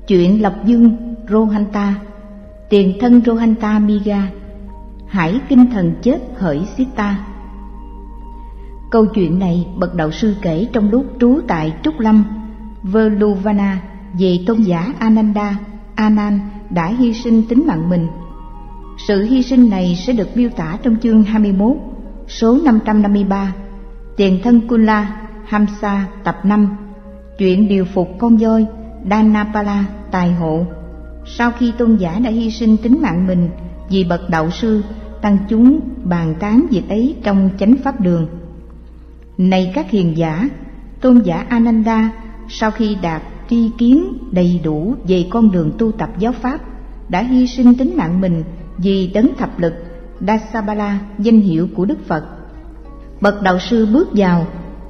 Chuyện Lộc Dương Rohanta, tiền thân Rohanta Miga, hải kinh thần chết hỡi Sita. Câu chuyện này bậc đạo sư kể trong lúc trú tại Trúc Lâm, Veluvana, về tôn giả Ananda. Anan đã hy sinh tính mạng mình. Sự hy sinh này sẽ được miêu tả trong chương 21, số 553, tiền thân Kula Hamsa tập 5, chuyện điều phục con voi Dhanapala tài hộ. Sau khi tôn giả đã hy sinh tính mạng mình vì bậc đạo sư, tăng chúng bàn tán việc ấy trong chánh pháp đường. Này các hiền giả, tôn giả Ananda sau khi đạt tri kiến đầy đủ về con đường tu tập giáo pháp đã hy sinh tính mạng mình vì đấng thập lực Dasabala, danh hiệu của Đức Phật. Bậc đạo sư bước vào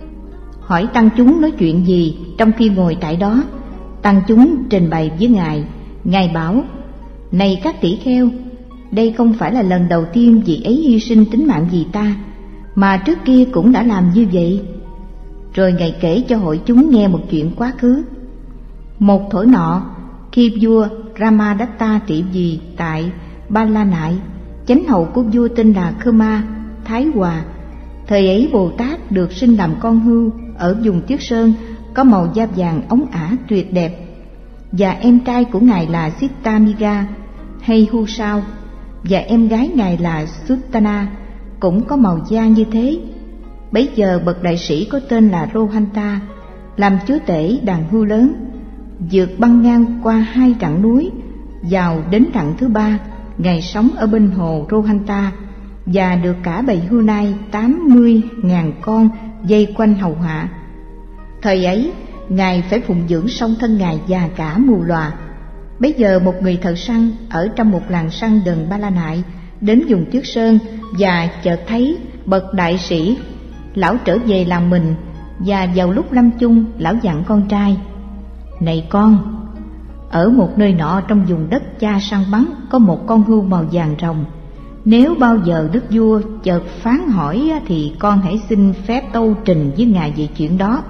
hỏi tăng chúng nói chuyện gì. Trong khi ngồi tại đó, tăng chúng trình bày với ngài. Ngài bảo: này các tỷ kheo, đây không phải là lần đầu tiên vị ấy hy sinh tính mạng vì ta, mà trước kia cũng đã làm như vậy. Rồi ngài kể cho hội chúng nghe một chuyện quá khứ. Một thuở nọ, khi vua Ramadatta trị vì tại Ba La Nại, chánh hậu của vua tên là Khmer Thái Hòa. Thời ấy Bồ Tát được sinh làm con hươu ở vùng Tuyết Sơn, có màu da vàng óng ả tuyệt đẹp, và em trai của ngài là Sitamiga hay Hu Sao, và em gái ngài là Sutana cũng có màu da như thế. Bấy giờ bậc đại sĩ có tên là Rohanta làm chúa tể đàn hươu lớn, vượt băng ngang qua 2 rặng núi, vào đến rặng thứ 3, ngài sống ở bên hồ Rohanta và được cả bầy hươu nai 80.000 con vây quanh hầu hạ. Thời ấy ngài phải phụng dưỡng song thân ngài và cả mù lòa. Bấy giờ một người thợ săn ở trong một làng săn gần Ba La Nại đến vùng Tuyết Sơn và chợt thấy bậc đại sĩ. Lão trở về làng mình, và vào lúc lâm chung, lão dặn con trai: này con, ở một nơi nọ trong vùng đất cha săn bắn có một con hươu màu vàng rồng. Nếu bao giờ đức vua chợt phán hỏi thì con hãy xin phép tâu trình với ngài về chuyện đó.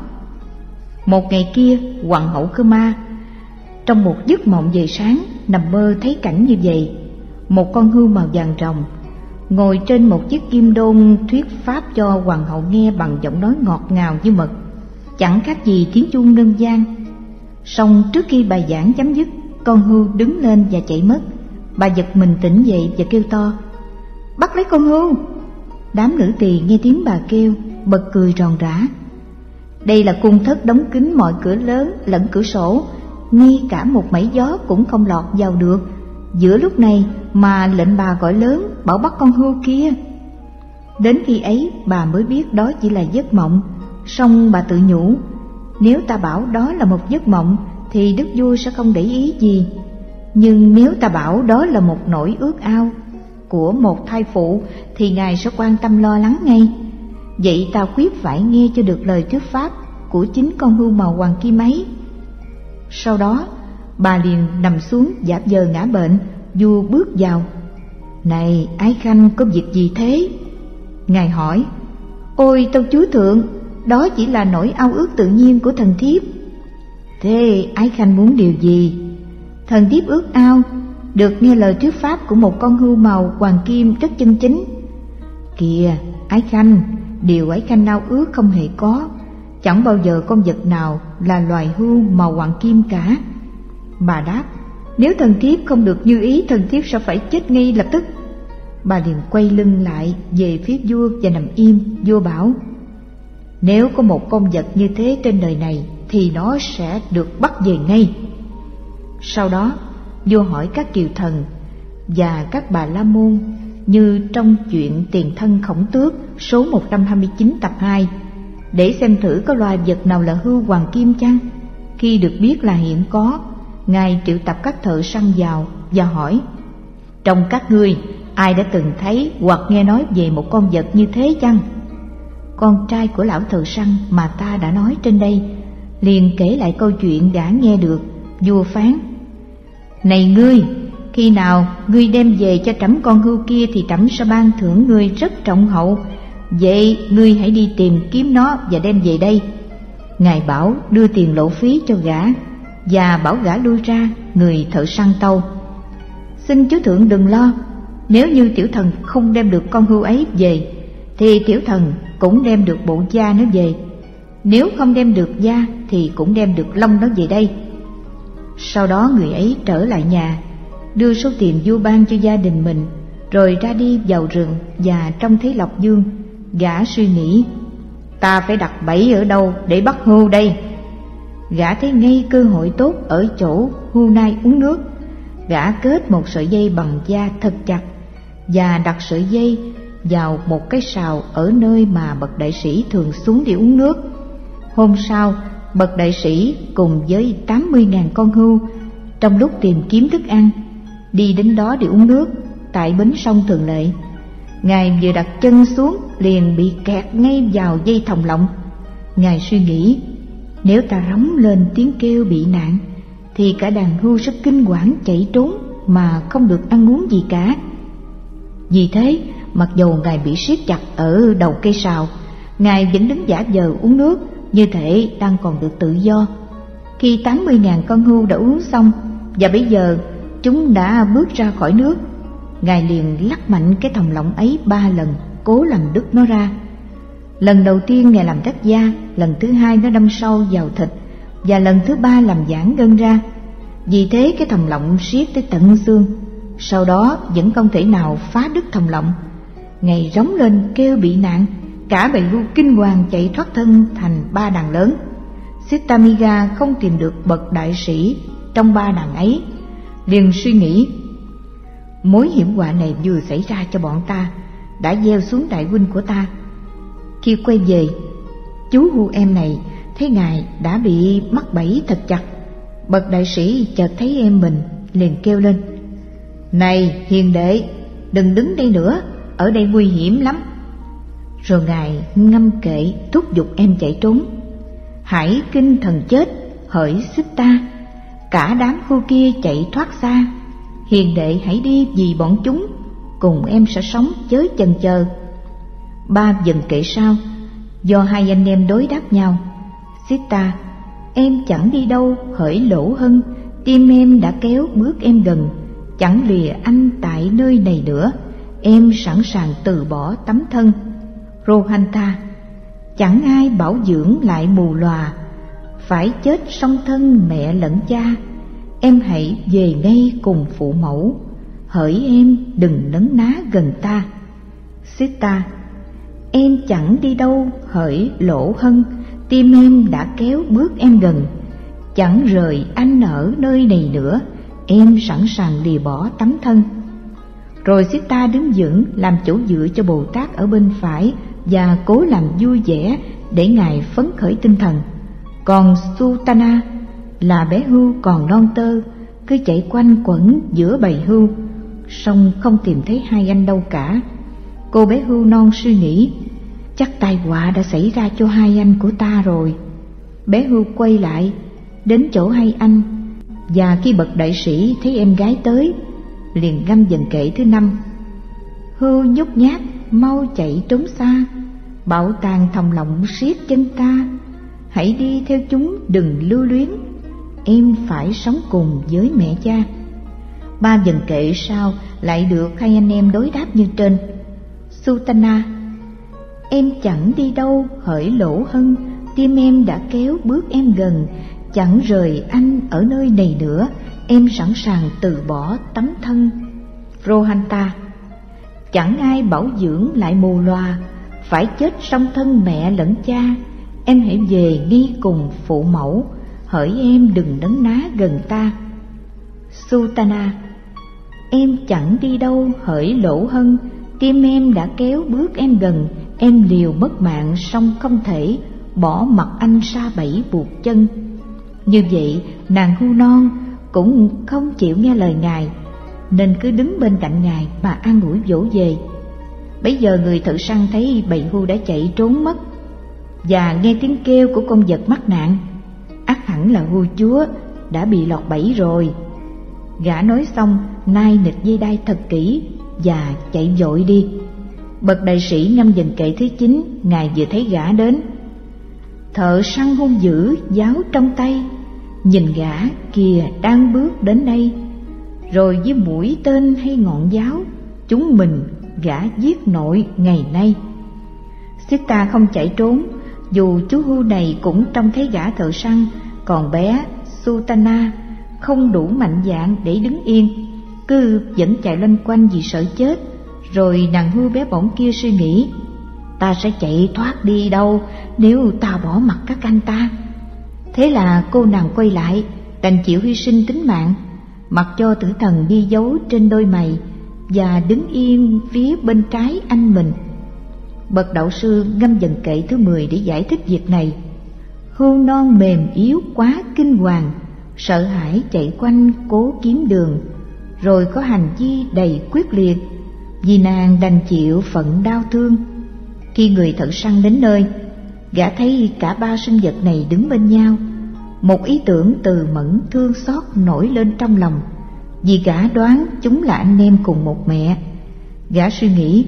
Một ngày kia, hoàng hậu Khmer trong một giấc mộng về sáng nằm mơ thấy cảnh như vậy: một con hươu màu vàng rồng ngồi trên một chiếc kim đôn thuyết pháp cho hoàng hậu nghe bằng giọng nói ngọt ngào như mật, chẳng khác gì tiếng chuông ngân vang. Song trước khi bài giảng chấm dứt, con hươu đứng lên và chạy mất. Bà giật mình tỉnh dậy và kêu to: bắt lấy con hươu! Đám nữ tỳ nghe tiếng bà kêu, bật cười ròn rã. Đây là cung thất đóng kín mọi cửa lớn lẫn cửa sổ, ngay cả một mảy gió cũng không lọt vào được. Giữa lúc này mà lệnh bà gọi lớn bảo bắt con hươu kia. Đến khi ấy bà mới biết đó chỉ là giấc mộng. Song bà tự nhủ: nếu ta bảo đó là một giấc mộng thì đức vua sẽ không để ý gì, nhưng nếu ta bảo đó là một nỗi ước ao của một thai phụ thì ngài sẽ quan tâm lo lắng ngay. Vậy ta quyết phải nghe cho được lời thuyết pháp của chính con hươu màu hoàng kim ấy. Sau đó bà liền nằm xuống giả vờ ngã bệnh. Vua bước vào: này ái khanh, có việc gì thế? Ngài hỏi: ôi tâu chúa thượng, đó chỉ là nỗi ao ước tự nhiên của thần thiếp. Thế ái khanh muốn điều gì? Thần thiếp ước ao được nghe lời thuyết pháp của một con hươu màu hoàng kim rất chân chính. Kìa ái khanh, điều ái khanh ao ước không hề có. Chẳng bao giờ con vật nào là loài hươu màu hoàng kim cả. Bà đáp: nếu thần thiếp không được như ý, thần thiếp sẽ phải chết ngay lập tức. Bà liền quay lưng lại về phía vua và nằm im. Vua bảo: nếu có một con vật như thế trên đời này thì nó sẽ được bắt về ngay. Sau đó vua hỏi các kiều thần và các bà la môn, như trong chuyện tiền thân Khổng Tước số 129 tập 2, để xem thử có loài vật nào là hươu hoàng kim chăng. Khi được biết là hiện có, ngài triệu tập các thợ săn vào và hỏi: trong các ngươi ai đã từng thấy hoặc nghe nói về một con vật như thế chăng? Con trai của lão thợ săn mà ta đã nói trên đây liền kể lại câu chuyện đã nghe được. Vua phán: này ngươi, khi nào ngươi đem về cho trẫm con hươu kia thì trẫm sẽ ban thưởng ngươi rất trọng hậu. Vậy ngươi hãy đi tìm kiếm nó và đem về đây. Ngài bảo đưa tiền lộ phí cho gã. và bảo gã lui ra. Người thợ săn tâu: xin chú thượng đừng lo, nếu như tiểu thần không đem được con hươu ấy về thì tiểu thần cũng đem được bộ da nó về, nếu không đem được da thì cũng đem được lông nó về đây. Sau đó người ấy trở lại nhà, đưa số tiền vua ban cho gia đình mình, rồi ra đi vào rừng. Và trông thấy Lộc Dương, gã suy nghĩ: ta phải đặt bẫy ở đâu để bắt hươu đây? Gã thấy ngay cơ hội tốt ở chỗ hươu nai uống nước. Gã kết một sợi dây bằng da thật chặt và đặt sợi dây vào một cái sào ở nơi mà bậc đại sĩ thường xuống để uống nước. Hôm sau, bậc đại sĩ cùng với 80.000 con hươu trong lúc tìm kiếm thức ăn đi đến đó để uống nước tại bến sông thường lệ. Ngài vừa đặt chân xuống liền bị kẹt ngay vào dây thòng lọng. Ngài suy nghĩ: nếu ta rống lên tiếng kêu bị nạn thì cả đàn hươu sẽ kinh quản chạy trốn mà không được ăn uống gì cả. Vì thế, mặc dù Ngài bị siết chặt ở đầu cây sào, Ngài vẫn đứng giả vờ uống nước, như thể đang còn được tự do. Khi 80.000 con hươu đã uống xong và bây giờ chúng đã bước ra khỏi nước, Ngài liền lắc mạnh cái thòng lọng ấy 3 lần, cố làm đứt nó ra. Lần đầu tiên Ngài làm rách da, lần thứ hai nó đâm sâu vào thịt, và lần thứ ba làm giãn gân ra. Vì thế cái thòng lọng siết tới tận xương. Sau đó vẫn không thể nào phá đứt thòng lọng. Ngài rống lên kêu bị nạn, cả bầy hươu kinh hoàng chạy thoát thân thành 3 đàn lớn. Sitamiga không tìm được bậc đại sĩ trong 3 đàn ấy, liền suy nghĩ: mối hiểm họa này vừa xảy ra cho bọn ta đã gieo xuống đại huynh của ta. Khi quay về, chú hươu em này thấy Ngài đã bị mắc bẫy thật chặt. Bậc đại sĩ chợt thấy em mình liền kêu lên: này hiền đệ, đừng đứng đây nữa, ở đây nguy hiểm lắm. Rồi Ngài ngâm kệ thúc giục em chạy trốn: hãy kinh thần chết, hỡi xích ta, cả đám hươu kia chạy thoát xa. Hiền đệ hãy đi vì bọn chúng, cùng em sẽ sống chớ chần chờ. 3 dần kệ sau, do hai anh em đối đáp nhau: Sita, em chẳng đi đâu hỡi Lỗ Hân, tim em đã kéo bước em gần, chẳng lìa anh tại nơi này nữa, em sẵn sàng từ bỏ tấm thân. Rohanta, chẳng ai bảo dưỡng lại mù lòa, phải chết song thân mẹ lẫn cha, em hãy về ngay cùng phụ mẫu, hỡi em đừng nấn ná gần ta. Sita, em chẳng đi đâu hỡi Lỗ Hân, tim em đã kéo bước em gần, chẳng rời anh ở nơi này nữa, em sẵn sàng lìa bỏ tấm thân. Rồi Sita đứng vững làm chỗ dựa cho Bồ Tát ở bên phải và cố làm vui vẻ để Ngài phấn khởi tinh thần. Còn Sutana là bé hươu còn non tơ, cứ chạy quanh quẩn giữa bầy hươu, song không tìm thấy hai anh đâu cả. Cô bé hươu non suy nghĩ: chắc tai họa đã xảy ra cho hai anh của ta rồi. Bé hươu quay lại đến chỗ hai anh, và khi bậc đại sĩ thấy em gái tới, liền ngâm dần kệ thứ 5: hươu nhút nhát mau chạy trốn xa, bảo tàng thòng lọng siết chân ta, hãy đi theo chúng đừng lưu luyến, em phải sống cùng với mẹ cha. 3 dần kệ sau lại được hai anh em đối đáp như trên. Sutana, em chẳng đi đâu hỡi Lỗ Hân, tim em đã kéo bước em gần, chẳng rời anh ở nơi này nữa, em sẵn sàng từ bỏ tấm thân. Rohanta, chẳng ai bảo dưỡng lại mù lòa, phải chết song thân mẹ lẫn cha, em hãy về ngay cùng phụ mẫu, hỡi em đừng nấn ná gần ta. Sutana, em chẳng đi đâu hỡi Lỗ Hân, tim em đã kéo bước em gần, em liều mất mạng song không thể bỏ mặc anh sa bẫy buộc chân. Như vậy nàng hươu non cũng không chịu nghe lời Ngài, nên cứ đứng bên cạnh Ngài mà an ủi dỗ về. Bấy giờ người thợ săn thấy bầy hươu đã chạy trốn mất, và nghe tiếng kêu của con vật mắc nạn, ắt hẳn là hươu chúa đã bị lọt bẫy rồi. Gã nói xong nai nịt dây đai thật kỹ và chạy vội đi. Bậc đại sĩ ngâm dần kệ thứ 9, Ngài vừa thấy gã đến: thợ săn hung dữ giáo trong tay, nhìn gã kìa đang bước đến đây, rồi với mũi tên hay ngọn giáo, chúng mình gã giết nội ngày nay. Sita không chạy trốn, dù chú hưu này cũng trông thấy gã thợ săn, còn bé Sutana không đủ mạnh dạn để đứng yên, cứ vẫn chạy loanh quanh vì sợ chết. Rồi nàng hưu bé bỏng kia suy nghĩ, ta sẽ chạy thoát đi đâu nếu ta bỏ mặc các anh ta. Thế là cô nàng quay lại, đành chịu hy sinh tính mạng, mặc cho tử thần ghi dấu trên đôi mày và đứng yên phía bên trái anh mình. Bậc đạo sư ngâm dần kệ thứ 10 để giải thích việc này. Hưu non mềm yếu quá kinh hoàng, sợ hãi chạy quanh cố kiếm đường, rồi có hành vi đầy quyết liệt, vì nàng đành chịu phận đau thương. Khi người thợ săn đến nơi, gã thấy cả ba sinh vật này đứng bên nhau. Một ý tưởng từ mẫn thương xót nổi lên trong lòng, vì gã đoán chúng là anh em cùng một mẹ. Gã suy nghĩ,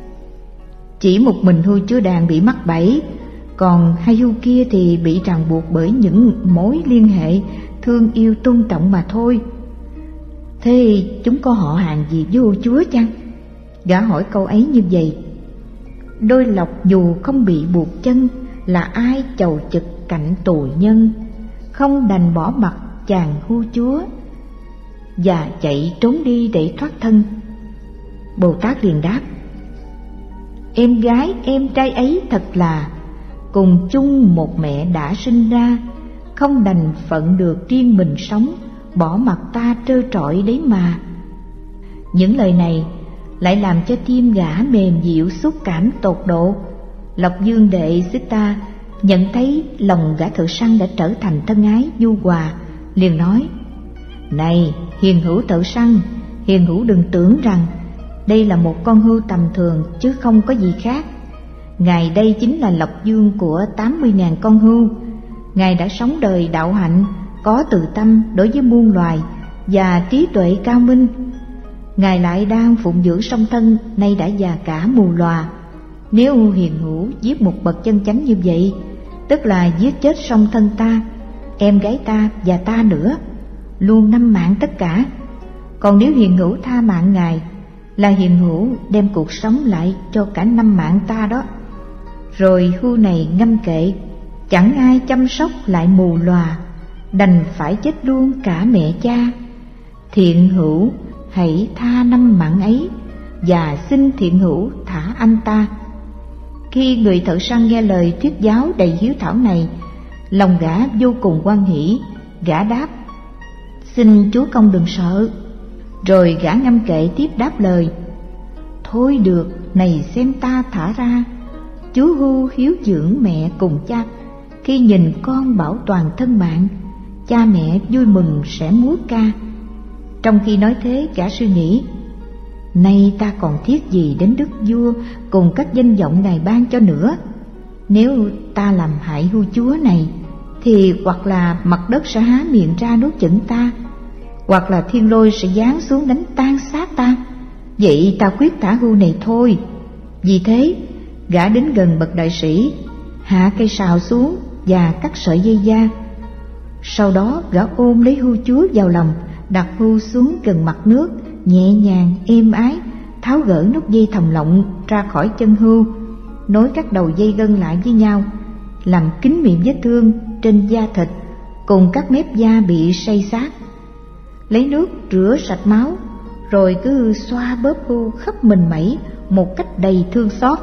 chỉ một mình hưu chúa đàn bị mắc bẫy, còn hai hưu kia thì bị ràng buộc bởi những mối liên hệ thương yêu tôn trọng mà thôi. Thế chúng có họ hàng gì với hưu chúa chăng? Gã hỏi câu ấy như vậy. Đôi lộc dù không bị buộc chân, là ai chầu chực cạnh tù nhân, không đành bỏ mặc chàng hưu chúa và chạy trốn đi để thoát thân. Bồ Tát liền đáp, em gái em trai ấy thật là cùng chung một mẹ đã sinh ra, không đành phận được riêng mình sống, bỏ mặc ta trơ trọi đấy mà. Những lời này lại làm cho tim gã mềm dịu, xúc cảm tột độ. Lộc Dương đệ Sita nhận thấy lòng gã thợ săn đã trở thành thân ái nhu hòa, liền nói, này hiền hữu thợ săn, hiền hữu đừng tưởng rằng đây là một con hươu tầm thường chứ không có gì khác. Ngài đây chính là Lộc Dương của 80.000 con hươu. Ngài đã sống đời đạo hạnh, có từ tâm đối với muôn loài và trí tuệ cao minh. Ngài lại đang phụng dưỡng song thân nay đã già cả mù lòa. Nếu hiền hữu giết một bậc chân chánh như vậy, tức là giết chết song thân ta, em gái ta và ta nữa, luôn 5 mạng tất cả. Còn nếu hiền hữu tha mạng Ngài, là hiền hữu đem cuộc sống lại cho cả 5 mạng ta đó. Rồi hưu này ngâm kệ, chẳng ai chăm sóc lại mù lòa, đành phải chết luôn cả mẹ cha. Thiện hữu hãy tha 5 mạng ấy, và xin thiện hữu thả anh ta. Khi người thợ săn nghe lời thuyết giáo đầy hiếu thảo này, lòng gã vô cùng hoan hỷ. Gã đáp, xin chúa công đừng sợ. Rồi gã ngâm kệ tiếp đáp lời, thôi được, này xem ta thả ra. Chú hưu hiếu dưỡng mẹ cùng cha, khi nhìn con bảo toàn thân mạng, cha mẹ vui mừng sẽ múa ca. Trong khi nói thế, gã suy nghĩ, nay ta còn thiết gì đến đức vua cùng các danh vọng Ngài ban cho nữa. Nếu ta làm hại hưu chúa này, thì hoặc là mặt đất sẽ há miệng ra nuốt chửng ta, hoặc là thiên lôi sẽ giáng xuống đánh tan xác ta. Vậy ta quyết thả hưu này thôi. Vì thế gã đến gần bậc đại sĩ, hạ cây sào xuống và cắt sợi dây da. Sau đó gã ôm lấy hưu chúa vào lòng, đặt hưu xuống gần mặt nước, nhẹ nhàng êm ái tháo gỡ nút dây thòng lọng ra khỏi chân hưu, nối các đầu dây gân lại với nhau, làm kín miệng vết thương trên da thịt cùng các mép da bị xây xát. Lấy nước rửa sạch máu, rồi cứ xoa bóp hưu khắp mình mẩy một cách đầy thương xót.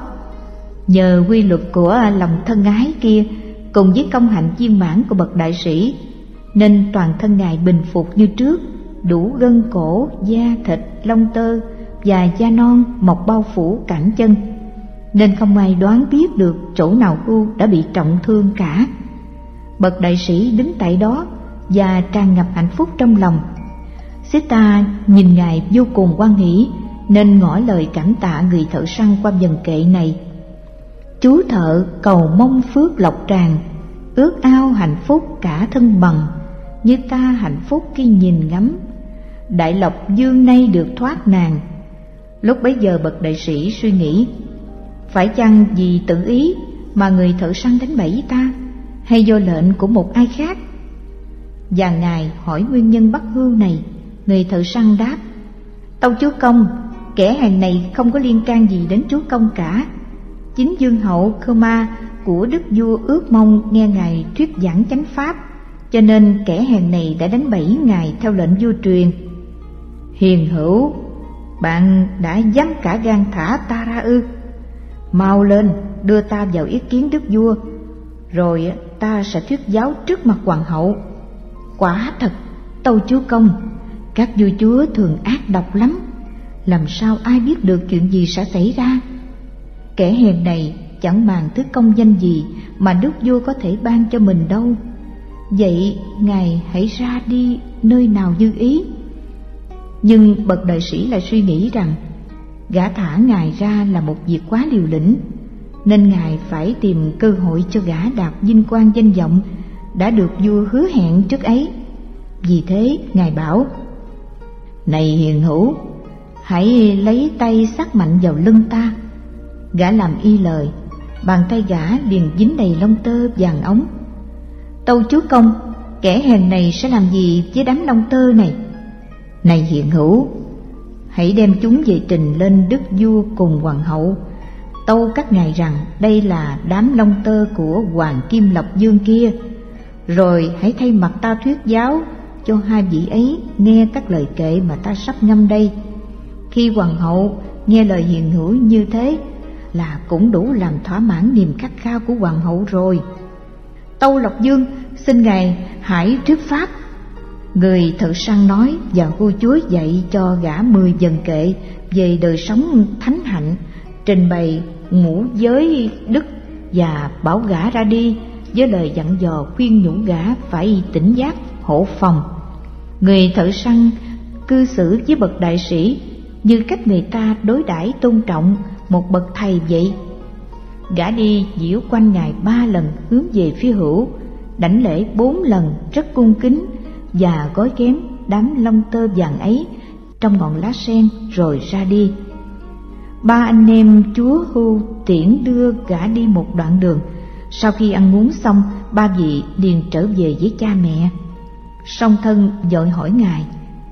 Nhờ quy luật của lòng thân ái kia cùng với công hạnh viên mãn của bậc đại sĩ, nên toàn thân Ngài bình phục như trước, đủ gân cổ, da thịt, lông tơ và da non mọc bao phủ cẳng chân, nên không ai đoán biết được chỗ nào hưu đã bị trọng thương cả. Bậc đại sĩ đứng tại đó và tràn ngập hạnh phúc trong lòng. Sita nhìn Ngài vô cùng hoan hỷ, nên ngỏ lời cảm tạ người thợ săn qua vần kệ này. Chú thợ cầu mong phước lộc tràn, ước ao hạnh phúc cả thân bằng, như ta hạnh phúc khi nhìn ngắm. Đại Lộc Dương nay được thoát nàng. Lúc bấy giờ bậc đại sĩ suy nghĩ, phải chăng vì tự ý mà người thợ săn đánh bẫy ta, hay do lệnh của một ai khác? Và ngài hỏi nguyên nhân bắt hươu này. Người thợ săn đáp: Tâu chúa công, kẻ hèn này không có liên can gì đến chúa công cả. Chính vương hậu Khmer của đức vua ước mong nghe ngài thuyết giảng chánh pháp, cho nên kẻ hèn này đã đánh bẫy ngài theo lệnh vua truyền. Hiền hữu, bạn đã dám cả gan thả ta ra ư? Mau lên, đưa ta vào ý kiến đức vua, rồi ta sẽ thuyết giáo trước mặt hoàng hậu. Quả thật, tâu chúa công, các vua chúa thường ác độc lắm, làm sao ai biết được chuyện gì sẽ xảy ra. Kẻ hèn này chẳng màng thứ công danh gì mà đức vua có thể ban cho mình đâu. Vậy ngài hãy ra đi nơi nào như ý. Nhưng bậc đại sĩ lại suy nghĩ rằng gã thả ngài ra là một việc quá liều lĩnh, nên ngài phải tìm cơ hội cho gã đạt vinh quang danh vọng đã được vua hứa hẹn trước ấy. Vì thế ngài bảo: Này hiền hữu, hãy lấy tay xắt mạnh vào lưng ta. Gã làm y lời, bàn tay gã liền dính đầy lông tơ vàng óng. Tâu chúa công, kẻ hèn này sẽ làm gì với đám lông tơ này? Này hiền hữu, hãy đem chúng về trình lên đức vua cùng hoàng hậu, tâu các ngài rằng đây là đám lông tơ của hoàng Kim Lộc Dương kia, rồi hãy thay mặt ta thuyết giáo cho hai vị ấy nghe các lời kệ mà ta sắp ngâm đây. Khi hoàng hậu nghe lời hiền hữu như thế là cũng đủ làm thỏa mãn niềm khát khao của hoàng hậu rồi. Tâu Lộc Dương, xin ngài hãy thuyết pháp. Người thợ săn nói và vua chúa dạy cho gã 10 vần kệ về đời sống thánh hạnh, trình bày ngũ giới đức và bảo gã ra đi với lời dặn dò khuyên nhủ gã phải tỉnh giác hộ phòng. Người thợ săn cư xử với bậc đại sĩ như cách người ta đối đãi tôn trọng một bậc thầy vậy. Gã đi diễu quanh ngài 3 lần hướng về phía hữu, đảnh lễ 4 lần rất cung kính và gói ghém đám lông tơ vàng ấy trong ngọn lá sen rồi ra đi. 3 anh em chúa hưu tiễn đưa gã đi một đoạn đường. Sau khi ăn uống xong, 3 vị liền trở về với cha mẹ. Song thân vội hỏi ngài: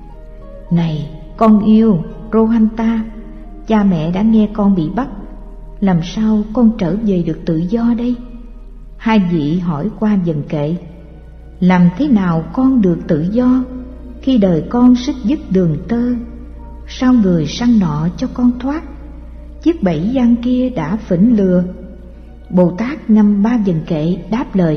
Này con yêu Rohanta, cha mẹ đã nghe con bị bắt, làm sao con trở về được tự do đây? Hai vị hỏi qua vần kệ: Làm thế nào con được tự do khi đời con xích dứt đường tơ? Sao người săn nọ cho con thoát? Chiếc bẫy gian kia đã phỉnh lừa. Bồ Tát ngâm 3 vần kệ đáp lời: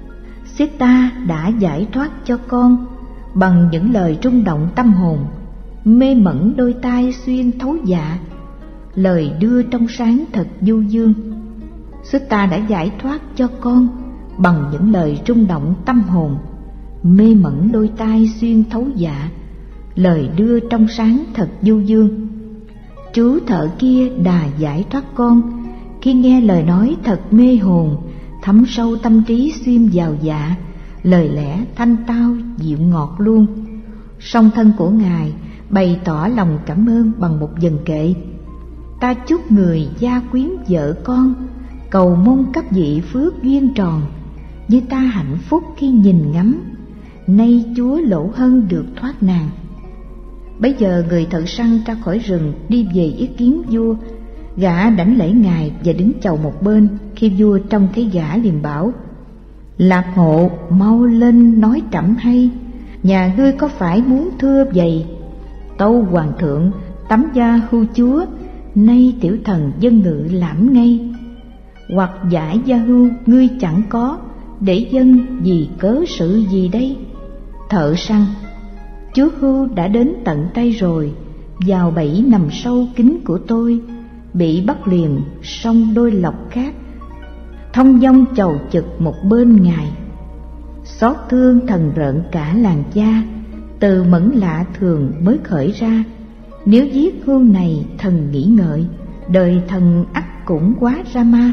Sita đã giải thoát cho con bằng những lời rung động tâm hồn, mê mẩn đôi tai xuyên thấu dạ, lời đưa trong sáng thật du dương. Sita đã giải thoát cho con bằng những lời rung động tâm hồn, mê mẩn đôi tai xuyên thấu dạ, lời đưa trong sáng thật du dương. Chú thợ kia đã giải thoát con khi nghe lời nói thật mê hồn, thấm sâu tâm trí xuyên vào dạ, lời lẽ thanh tao dịu ngọt luôn. Song thân của ngài bày tỏ lòng cảm ơn bằng một vần kệ: Ta chúc người gia quyến vợ con, cầu mong các vị phước duyên tròn, như ta hạnh phúc khi nhìn ngắm, nay chúa Lỗ Hân được thoát nàng. Bấy giờ người thợ săn ra khỏi rừng đi về ý kiến vua. Gã đảnh lễ ngài và đứng chầu một bên. Khi vua trông thấy gã liền bảo: Lạc hộ, mau lên nói trẫm hay, nhà ngươi có phải muốn thưa vậy? Tâu hoàng thượng, tắm gia hưu chúa, nay tiểu thần dân ngự lãm ngay. Hoặc giải gia hưu ngươi chẳng có, để dân vì cớ sự gì đây? Thợ săn: Chúa hưu đã đến tận tay rồi, vào bẫy nằm sâu kín của tôi, bị bắt liền song đôi lọc khác, thông dong chầu chực một bên ngài. Xót thương thần rợn cả làng cha, từ mẫn lạ thường mới khởi ra. Nếu giết hưu này thần nghĩ ngợi, đời thần ắt cũng quá ra ma.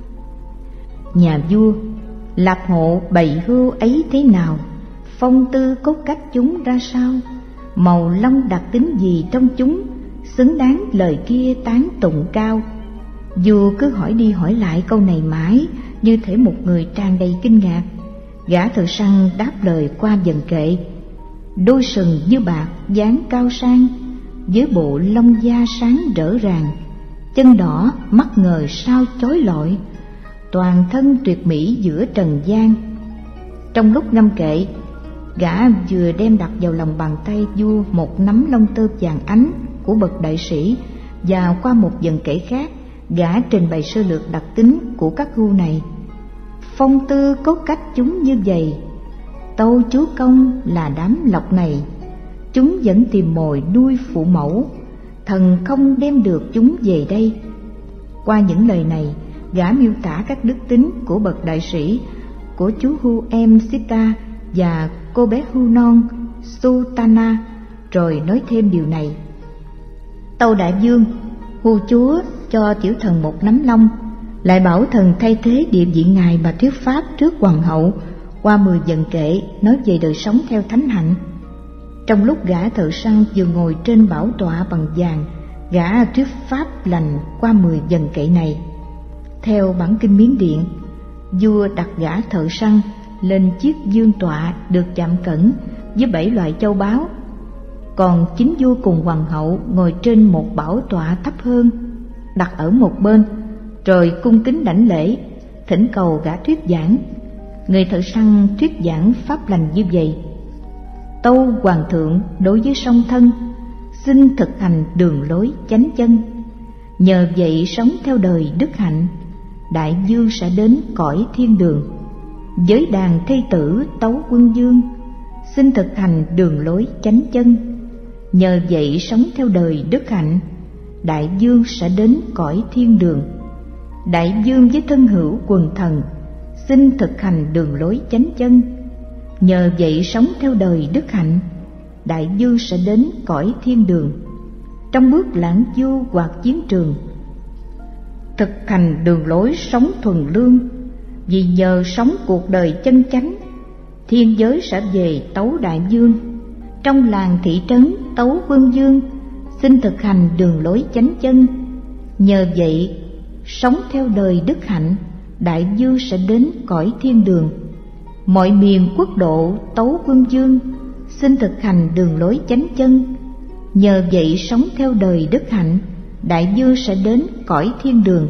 Nhà vua: Lạc hộ bày hưu ấy thế nào? Phong tư cốt cách chúng ra sao? Màu lông đặc tính gì trong chúng xứng đáng lời kia tán tụng cao? Vua cứ hỏi đi hỏi lại câu này mãi, như thể một người tràn đầy kinh ngạc. Gã thợ săn đáp lời qua dần kệ: đôi sừng như bạc dáng cao sang, với bộ lông da sáng rỡ ràng, chân đỏ mắt ngời sao chói lọi, toàn thân tuyệt mỹ giữa trần gian. Trong lúc ngâm kệ, gã vừa đem đặt vào lòng bàn tay vua một nắm lông tơ vàng ánh của bậc đại sĩ, và qua một dần kệ khác, gã trình bày sơ lược đặc tính của các gu này. Phong tư cốt cách chúng như vậy, tâu chúa công là đám lộc này, chúng vẫn tìm mồi nuôi phụ mẫu, thần không đem được chúng về đây. Qua những lời này, gã miêu tả các đức tính của bậc đại sĩ, của chú Hu em Sita và cô bé Hu non Sutana, rồi nói thêm điều này: tâu đại vương, Hu chúa cho tiểu thần một nắm lông, lại bảo thần thay thế địa vị ngài mà thuyết pháp trước hoàng hậu qua 10 dần kệ nói về đời sống theo thánh hạnh. Trong lúc gã thợ săn vừa ngồi trên bảo tọa bằng vàng, gã thuyết pháp lành qua 10 dần kệ này. Theo bản kinh Miến Điện, vua đặt gã thợ săn lên chiếc vương tọa được chạm cẩn với 7 loại châu báu, còn chính vua cùng hoàng hậu ngồi trên một bảo tọa thấp hơn, đặt ở một bên, rồi cung kính đảnh lễ, thỉnh cầu gã thuyết giảng. Người thợ săn thuyết giảng pháp lành như vậy: tâu hoàng thượng đối với song thân, xin thực hành đường lối chánh chân, nhờ vậy sống theo đời đức hạnh, đại vương sẽ đến cõi thiên đường. Với đàn thê tử tấu quân dương, xin thực hành đường lối chánh chân, nhờ vậy sống theo đời đức hạnh, đại vương sẽ đến cõi thiên đường. Đại vương với thân hữu quần thần, xin thực hành đường lối chánh chân, nhờ vậy sống theo đời đức hạnh, đại vương sẽ đến cõi thiên đường. Trong bước lãng du hoặc chiến trường, thực hành đường lối sống thuần lương, vì nhờ sống cuộc đời chân chánh, thiên giới sẽ về tấu đại vương. Trong làng thị trấn tấu quân dương, xin thực hành đường lối chánh chân, nhờ vậy sống theo đời đức hạnh, đại vương sẽ đến cõi thiên đường. Mọi miền quốc độ tấu quân dương, xin thực hành đường lối chánh chân, nhờ vậy sống theo đời đức hạnh, đại vương sẽ đến cõi thiên đường.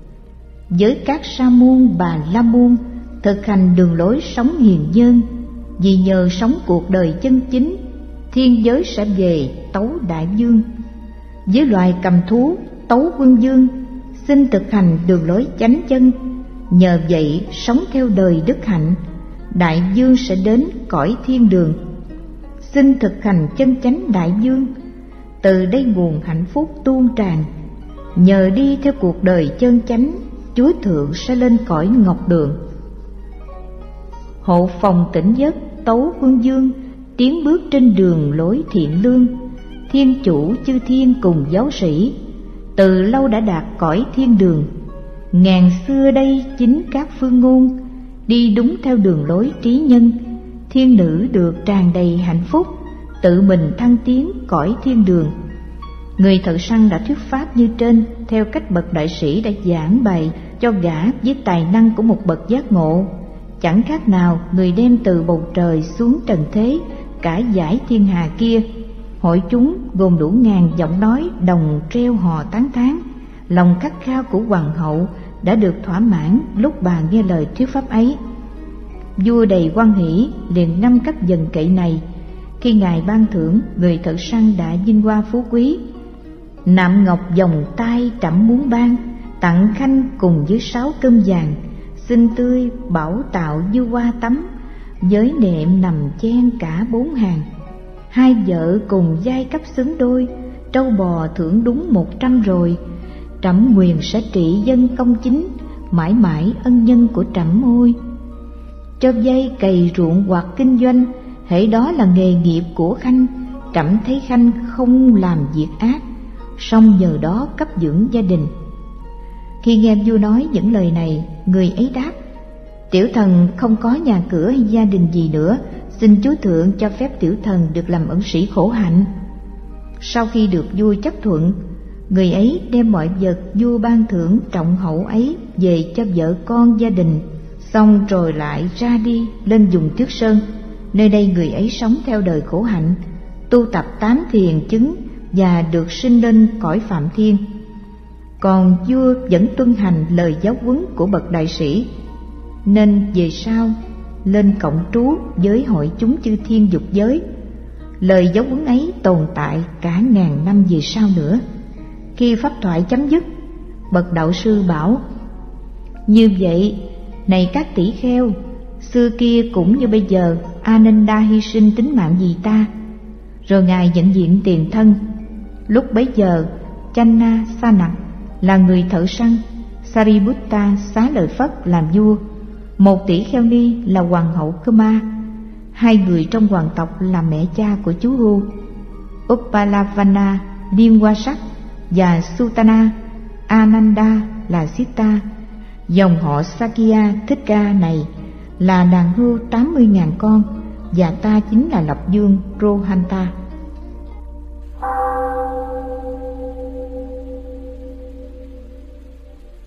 Với các sa môn bà la môn, thực hành đường lối sống hiền nhân, vì nhờ sống cuộc đời chân chính, thiên giới sẽ về tấu đại vương. Với loài cầm thú tấu quân dương, xin thực hành đường lối chánh chân, nhờ vậy sống theo đời đức hạnh, đại vương sẽ đến cõi thiên đường. Xin thực hành chân chánh đại vương, từ đây nguồn hạnh phúc tuôn tràn, nhờ đi theo cuộc đời chân chánh, Chúa Thượng sẽ lên cõi ngọc đường. Hộ phòng tỉnh giấc tấu quân dương, tiến bước trên đường lối thiện lương, thiên chủ chư thiên cùng giáo sĩ, từ lâu đã đạt cõi thiên đường. Ngàn xưa đây chính các phương ngôn, đi đúng theo đường lối trí nhân, thiên nữ được tràn đầy hạnh phúc, tự mình thăng tiến cõi thiên đường. Người thợ săn đã thuyết pháp như trên theo cách bậc đại sĩ đã giảng bày cho gã với tài năng của một bậc giác ngộ, chẳng khác nào người đem từ bầu trời xuống trần thế cả dải thiên hà kia. Hội chúng gồm đủ ngàn giọng nói đồng reo hò tán thán. Lòng khát khao của hoàng hậu đã được thỏa mãn lúc bà nghe lời thuyết pháp ấy. Vua đầy hoan hỷ liền ngâm các dần kệ này. Khi ngài ban thưởng, người thợ săn đã vinh hoa phú quý. Nạm ngọc vòng tay trẫm muốn ban, tặng khanh cùng với 6 cơm vàng, xinh tươi bảo tạo như hoa tắm, với nệm nằm chen cả 4 hàng. 2 vợ cùng giai cấp xứng đôi, trâu bò thưởng đúng 100 rồi. Trẫm nguyền sẽ trị dân công chính, mãi mãi ân nhân của trẫm ôi. Cho vay cày ruộng hoặc kinh doanh, hễ đó là nghề nghiệp của khanh, trẫm thấy khanh không làm việc ác, song nhờ đó cấp dưỡng gia đình. Khi nghe vua nói những lời này, người ấy đáp: tiểu thần không có nhà cửa hay gia đình gì nữa, xin chúa thượng cho phép tiểu thần được làm ẩn sĩ khổ hạnh. Sau khi được vua chấp thuận, người ấy đem mọi vật vua ban thưởng trọng hậu ấy về cho vợ con gia đình, xong rồi lại ra đi lên vùng Tuyết Sơn. Nơi đây người ấy sống theo đời khổ hạnh, tu tập 8 thiền chứng và được sinh lên cõi Phạm Thiên. Còn vua vẫn tuân hành lời giáo huấn của bậc đại sĩ, nên về sau lên cộng trú với hội chúng chư thiên dục giới. Lời giáo huấn ấy tồn tại cả ngàn năm về sau nữa. Khi pháp thoại chấm dứt, bậc đạo sư bảo: như vậy, này các tỷ kheo, xưa kia cũng như bây giờ, Ananda hy sinh tính mạng vì ta. Rồi ngài nhận diện tiền thân. Lúc bấy giờ, Channa Sanak là người thợ săn, Sariputta xá lợi Phất làm vua, một tỷ kheo ni là hoàng hậu Kuma, 2 người trong hoàng tộc là mẹ cha của chú Hu, Uppalavana Liên Hoa Sắc và Sutana Ananda là Sita. Dòng họ Sakya Thích Ca này là đàn hươu 80.000 con, và ta chính là lập vương Rohanta.